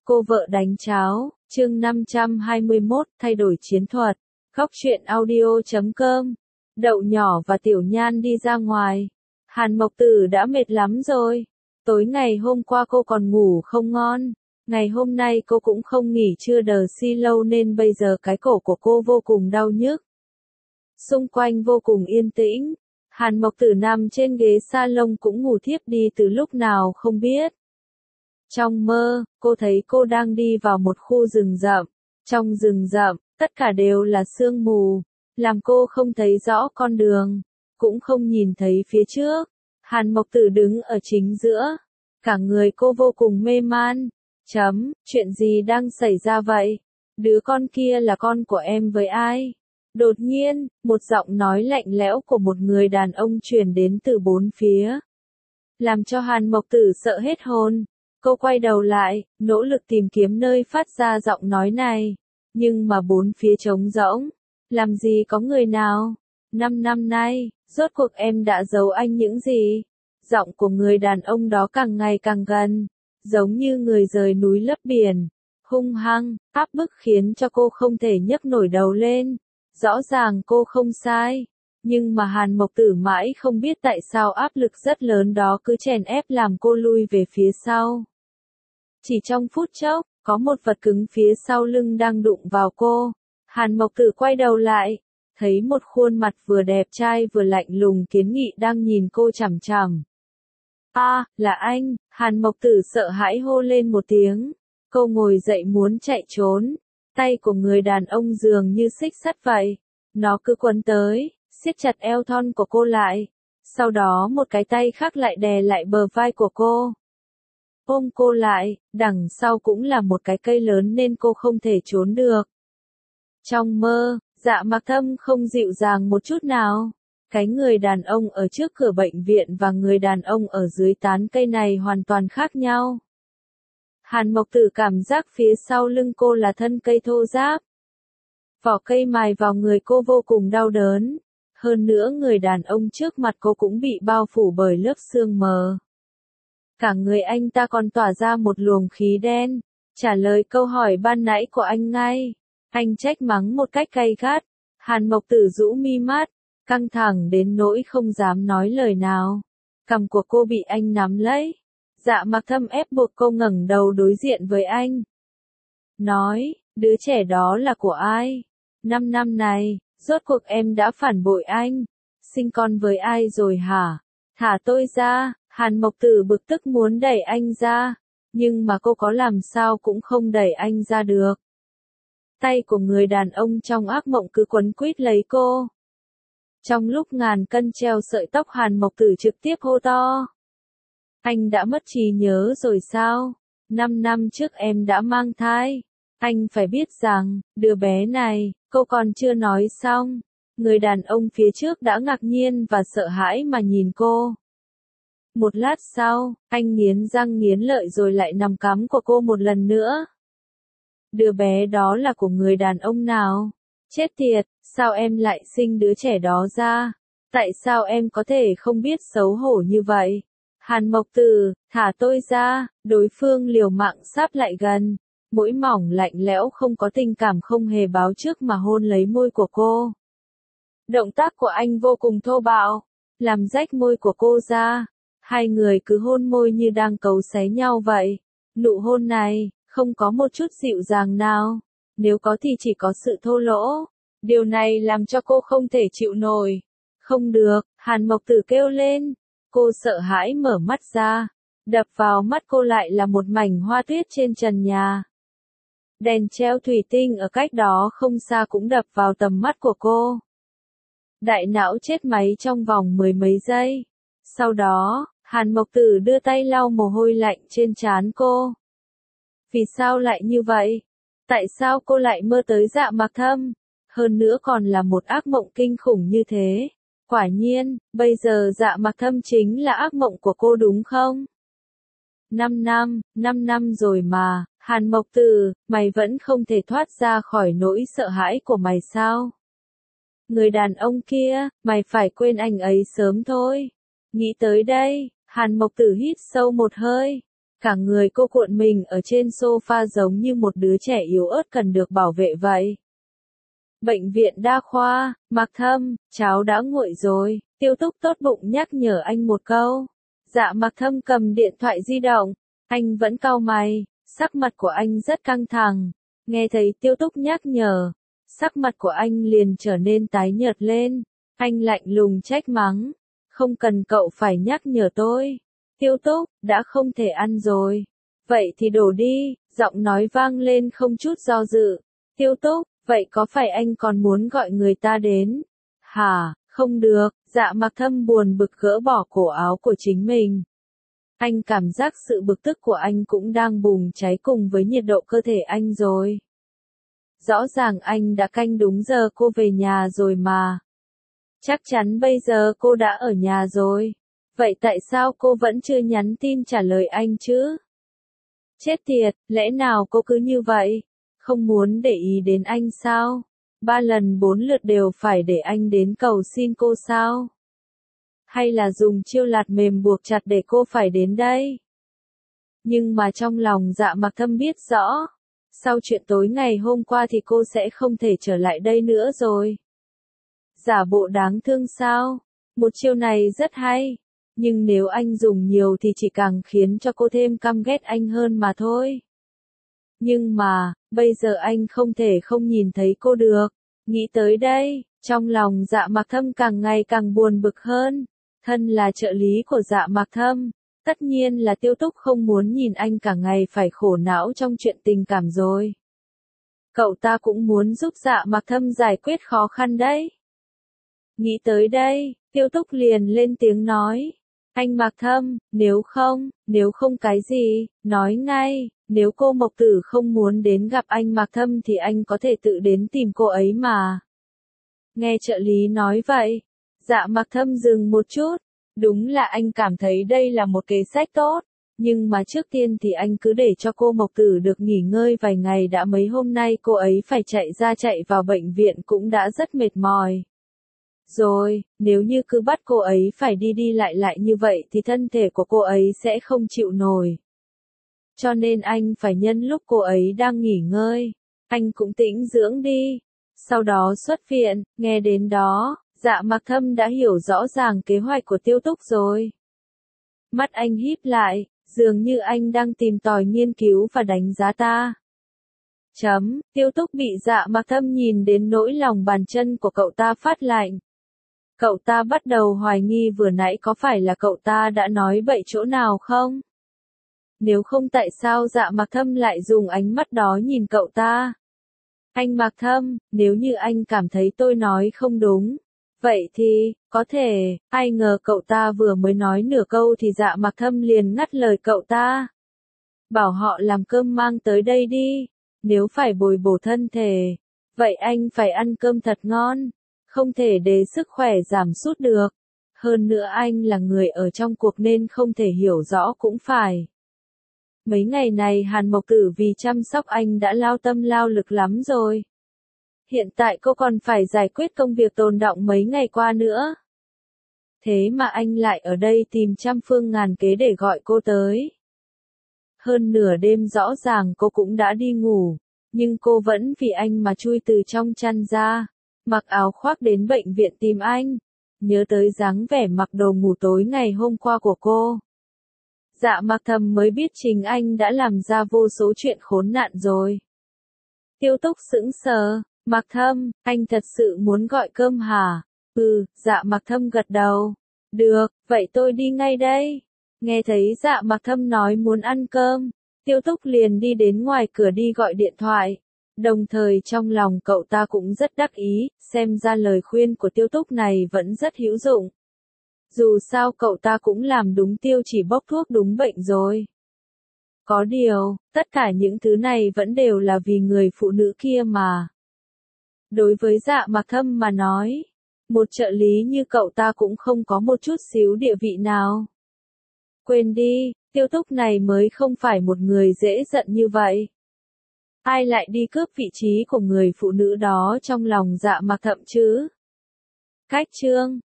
Cô vợ đánh cháo, chương 521, thay đổi chiến thuật. Góc truyện audio.com. Đậu nhỏ và Tiểu Nhan đi ra ngoài. Hàn Mộc Tử đã mệt lắm rồi. Tối ngày hôm qua cô còn ngủ không ngon. Ngày hôm nay cô cũng không nghỉ trưa đờ si lâu nên bây giờ cái cổ của cô vô cùng đau nhức. Xung quanh vô cùng yên tĩnh. Hàn Mộc Tử nằm trên ghế salon cũng ngủ thiếp đi từ lúc nào không biết. Trong mơ, cô thấy cô đang đi vào một khu rừng rậm. Trong rừng rậm, tất cả đều là sương mù, làm cô không thấy rõ con đường, cũng không nhìn thấy phía trước. Hàn Mộc Tử đứng ở chính giữa, cả người cô vô cùng mê man. Chuyện gì đang xảy ra vậy? Đứa con kia là con của em với ai? Đột nhiên, một giọng nói lạnh lẽo của một người đàn ông truyền đến từ bốn phía, làm cho Hàn Mộc Tử sợ hết hồn. Cô quay đầu lại, nỗ lực tìm kiếm nơi phát ra giọng nói này, nhưng mà bốn phía trống rỗng, làm gì có người nào. 5 năm nay, rốt cuộc em đã giấu anh những gì? Giọng của người đàn ông đó càng ngày càng gần, giống như người rời núi lấp biển, hung hăng, áp bức khiến cho cô không thể nhấc nổi đầu lên. Rõ ràng cô không sai, nhưng mà Hàn Mộc Tử mãi không biết tại sao áp lực rất lớn đó cứ chèn ép làm cô lui về phía sau. Chỉ trong phút chốc, có một vật cứng phía sau lưng đang đụng vào cô. Hàn Mộc Tử quay đầu lại, thấy một khuôn mặt vừa đẹp trai vừa lạnh lùng kiến nghị đang nhìn cô chằm chằm. Là anh. Hàn Mộc Tử sợ hãi hô lên một tiếng. Cô ngồi dậy muốn chạy trốn. Tay của người đàn ông dường như xích sắt vậy. Nó cứ quấn tới, siết chặt eo thon của cô lại. Sau đó một cái tay khác lại đè lại bờ vai của cô, ôm cô lại. Đằng sau cũng là một cái cây lớn nên cô không thể trốn được. Trong mơ, Dạ Mặc Thâm không dịu dàng một chút nào. Cái người đàn ông ở trước cửa bệnh viện và người đàn ông ở dưới tán cây này hoàn toàn khác nhau. Hàn Mộc Tử cảm giác phía sau lưng cô là thân cây thô ráp. Vỏ cây mài vào người cô vô cùng đau đớn. Hơn nữa người đàn ông trước mặt cô cũng bị bao phủ bởi lớp sương mờ. Cả người anh ta còn tỏa ra một luồng khí đen. Trả lời câu hỏi ban nãy của anh ngay. Anh trách mắng một cách gay gắt. Hàn Mộc Tử rũ mi mắt, căng thẳng đến nỗi không dám nói lời nào. Cằm của cô bị anh nắm lấy. Dạ Mặc Thâm ép buộc cô ngẩng đầu đối diện với anh. Nói, đứa trẻ đó là của ai? 5 năm này, rốt cuộc em đã phản bội anh. Sinh con với ai rồi hả? Thả tôi ra. Hàn Mộc Tử bực tức muốn đẩy anh ra, nhưng mà cô có làm sao cũng không đẩy anh ra được. Tay của người đàn ông trong ác mộng cứ quấn quýt lấy cô. Trong lúc ngàn cân treo sợi tóc, Hàn Mộc Tử trực tiếp hô to. Anh đã mất trí nhớ rồi sao? 5 năm trước em đã mang thai. Anh phải biết rằng, đứa bé này, cô còn chưa nói xong. Người đàn ông phía trước đã ngạc nhiên và sợ hãi mà nhìn cô. Một lát sau, anh nghiến răng nghiến lợi rồi lại nằm cắm của cô một lần nữa. Đứa bé đó là của người đàn ông nào? Chết tiệt, sao em lại sinh đứa trẻ đó ra? Tại sao em có thể không biết xấu hổ như vậy? Hàn Mộc Tử, thả tôi ra. Đối phương liều mạng sáp lại gần, mũi mỏng lạnh lẽo không có tình cảm không hề báo trước mà hôn lấy môi của cô. Động tác của anh vô cùng thô bạo, làm rách môi của cô ra. Hai người cứ hôn môi như đang cấu xé nhau vậy. Nụ hôn này, không có một chút dịu dàng nào. Nếu có thì chỉ có sự thô lỗ. Điều này làm cho cô không thể chịu nổi. Không được, Hàn Mộc Tử kêu lên. Cô sợ hãi mở mắt ra. Đập vào mắt cô lại là một mảnh hoa tuyết trên trần nhà. Đèn treo thủy tinh ở cách đó không xa cũng đập vào tầm mắt của cô. Đại não chết máy trong vòng mười mấy giây. Sau đó, Hàn Mộc Tử đưa tay lau mồ hôi lạnh trên trán cô. Vì sao lại như vậy? Tại sao cô lại mơ tới Dạ Mặc Thâm? Hơn nữa còn là một ác mộng kinh khủng như thế. Quả nhiên, bây giờ Dạ Mặc Thâm chính là ác mộng của cô đúng không? 5 năm rồi mà. Hàn Mộc Tử, mày vẫn không thể thoát ra khỏi nỗi sợ hãi của mày sao? Người đàn ông kia, mày phải quên anh ấy sớm thôi. Nghĩ tới đây, Hàn Mộc Tử hít sâu một hơi. Cả người cô cuộn mình ở trên sofa giống như một đứa trẻ yếu ớt cần được bảo vệ vậy. Bệnh viện đa khoa, Mạc Thâm, cháu đã nguội rồi, Tiêu Túc tốt bụng nhắc nhở anh một câu. Dạ Mạc Thâm cầm điện thoại di động, anh vẫn cau mày, sắc mặt của anh rất căng thẳng. Nghe thấy Tiêu Túc nhắc nhở, sắc mặt của anh liền trở nên tái nhợt lên. Anh lạnh lùng trách mắng, không cần cậu phải nhắc nhở tôi. Tiêu Túc, đã không thể ăn rồi. Vậy thì đổ đi, giọng nói vang lên không chút do dự. Tiêu Túc, vậy có phải anh còn muốn gọi người ta đến? Hả, không được, Dạ Mạc Thâm buồn bực gỡ bỏ cổ áo của chính mình. Anh cảm giác sự bực tức của anh cũng đang bùng cháy cùng với nhiệt độ cơ thể anh rồi. Rõ ràng anh đã canh đúng giờ cô về nhà rồi mà. Chắc chắn bây giờ cô đã ở nhà rồi. Vậy tại sao cô vẫn chưa nhắn tin trả lời anh chứ? Chết tiệt, lẽ nào cô cứ như vậy? Không muốn để ý đến anh sao? 3 lần 4 lượt đều phải để anh đến cầu xin cô sao? Hay là dùng chiêu lạt mềm buộc chặt để cô phải đến đây? Nhưng mà trong lòng Dạ Mạc Thâm biết rõ, sau chuyện tối ngày hôm qua thì cô sẽ không thể trở lại đây nữa rồi. Giả bộ đáng thương sao? Một chiêu này rất hay, nhưng nếu anh dùng nhiều thì chỉ càng khiến cho cô thêm căm ghét anh hơn mà thôi. Nhưng mà, bây giờ anh không thể không nhìn thấy cô được. Nghĩ tới đây, trong lòng Dạ Mạc Thâm càng ngày càng buồn bực hơn. Thân là trợ lý của Dạ Mạc Thâm, tất nhiên là Tiêu Túc không muốn nhìn anh cả ngày phải khổ não trong chuyện tình cảm rồi. Cậu ta cũng muốn giúp Dạ Mạc Thâm giải quyết khó khăn đấy. Nghĩ tới đây, Tiêu Túc liền lên tiếng nói. Anh Mạc Thâm, nếu không cái gì, nói ngay, nếu cô Mộc Tử không muốn đến gặp anh Mạc Thâm thì anh có thể tự đến tìm cô ấy mà. Nghe trợ lý nói vậy, Dạ Mạc Thâm dừng một chút, đúng là anh cảm thấy đây là một kế sách tốt, nhưng mà trước tiên thì anh cứ để cho cô Mộc Tử được nghỉ ngơi vài ngày đã, mấy hôm nay cô ấy phải chạy ra chạy vào bệnh viện cũng đã rất mệt mỏi. Rồi, nếu như cứ bắt cô ấy phải đi đi lại như vậy thì thân thể của cô ấy sẽ không chịu nổi. Cho nên anh phải nhân lúc cô ấy đang nghỉ ngơi, anh cũng tĩnh dưỡng đi. Sau đó xuất viện, nghe đến đó, Dạ Mạc Thâm đã hiểu rõ ràng kế hoạch của Tiêu Túc rồi. Mắt anh híp lại, dường như anh đang tìm tòi nghiên cứu và đánh giá ta. Tiêu Túc bị Dạ Mạc Thâm nhìn đến nỗi lòng bàn chân của cậu ta phát lạnh. Cậu ta bắt đầu hoài nghi vừa nãy có phải là cậu ta đã nói bậy chỗ nào không? Nếu không tại sao Dạ Mạc Thâm lại dùng ánh mắt đó nhìn cậu ta? Anh Mạc Thâm, nếu như anh cảm thấy tôi nói không đúng, vậy thì, có thể, ai ngờ cậu ta vừa mới nói nửa câu thì Dạ Mạc Thâm liền ngắt lời cậu ta. Bảo họ làm cơm mang tới đây đi, nếu phải bồi bổ thân thể, vậy anh phải ăn cơm thật ngon, không thể để sức khỏe giảm sút được. Hơn nữa anh là người ở trong cuộc nên không thể hiểu rõ cũng phải. Mấy ngày này Hàn Mộc Tử vì chăm sóc anh đã lao tâm lao lực lắm rồi. Hiện tại cô còn phải giải quyết công việc tồn đọng mấy ngày qua nữa. Thế mà anh lại ở đây tìm trăm phương ngàn kế để gọi cô tới. Hơn nửa đêm rõ ràng cô cũng đã đi ngủ, nhưng cô vẫn vì anh mà chui từ trong chăn ra, mặc áo khoác đến bệnh viện tìm anh. Nhớ tới dáng vẻ mặc đồ ngủ tối ngày hôm qua của cô, Dạ Mạc Thâm mới biết chính anh đã làm ra vô số chuyện khốn nạn rồi. Tiêu Túc sững sờ, Mạc Thâm, anh thật sự muốn gọi cơm hả? Dạ Mạc Thâm gật đầu. Được, vậy tôi đi ngay đây. Nghe thấy Dạ Mạc Thâm nói muốn ăn cơm, Tiêu Túc liền đi đến ngoài cửa đi gọi điện thoại. Đồng thời trong lòng cậu ta cũng rất đắc ý, xem ra lời khuyên của Tiêu Túc này vẫn rất hữu dụng. Dù sao cậu ta cũng làm đúng tiêu chỉ bốc thuốc đúng bệnh rồi. Có điều, tất cả những thứ này vẫn đều là vì người phụ nữ kia mà. Đối với Dạ Mạc Thâm mà nói, một trợ lý như cậu ta cũng không có một chút xíu địa vị nào. Quên đi, Tiêu Túc này mới không phải một người dễ giận như vậy. Ai lại đi cướp vị trí của người phụ nữ đó trong lòng Dạ Mạc Thâm chứ? Cách chương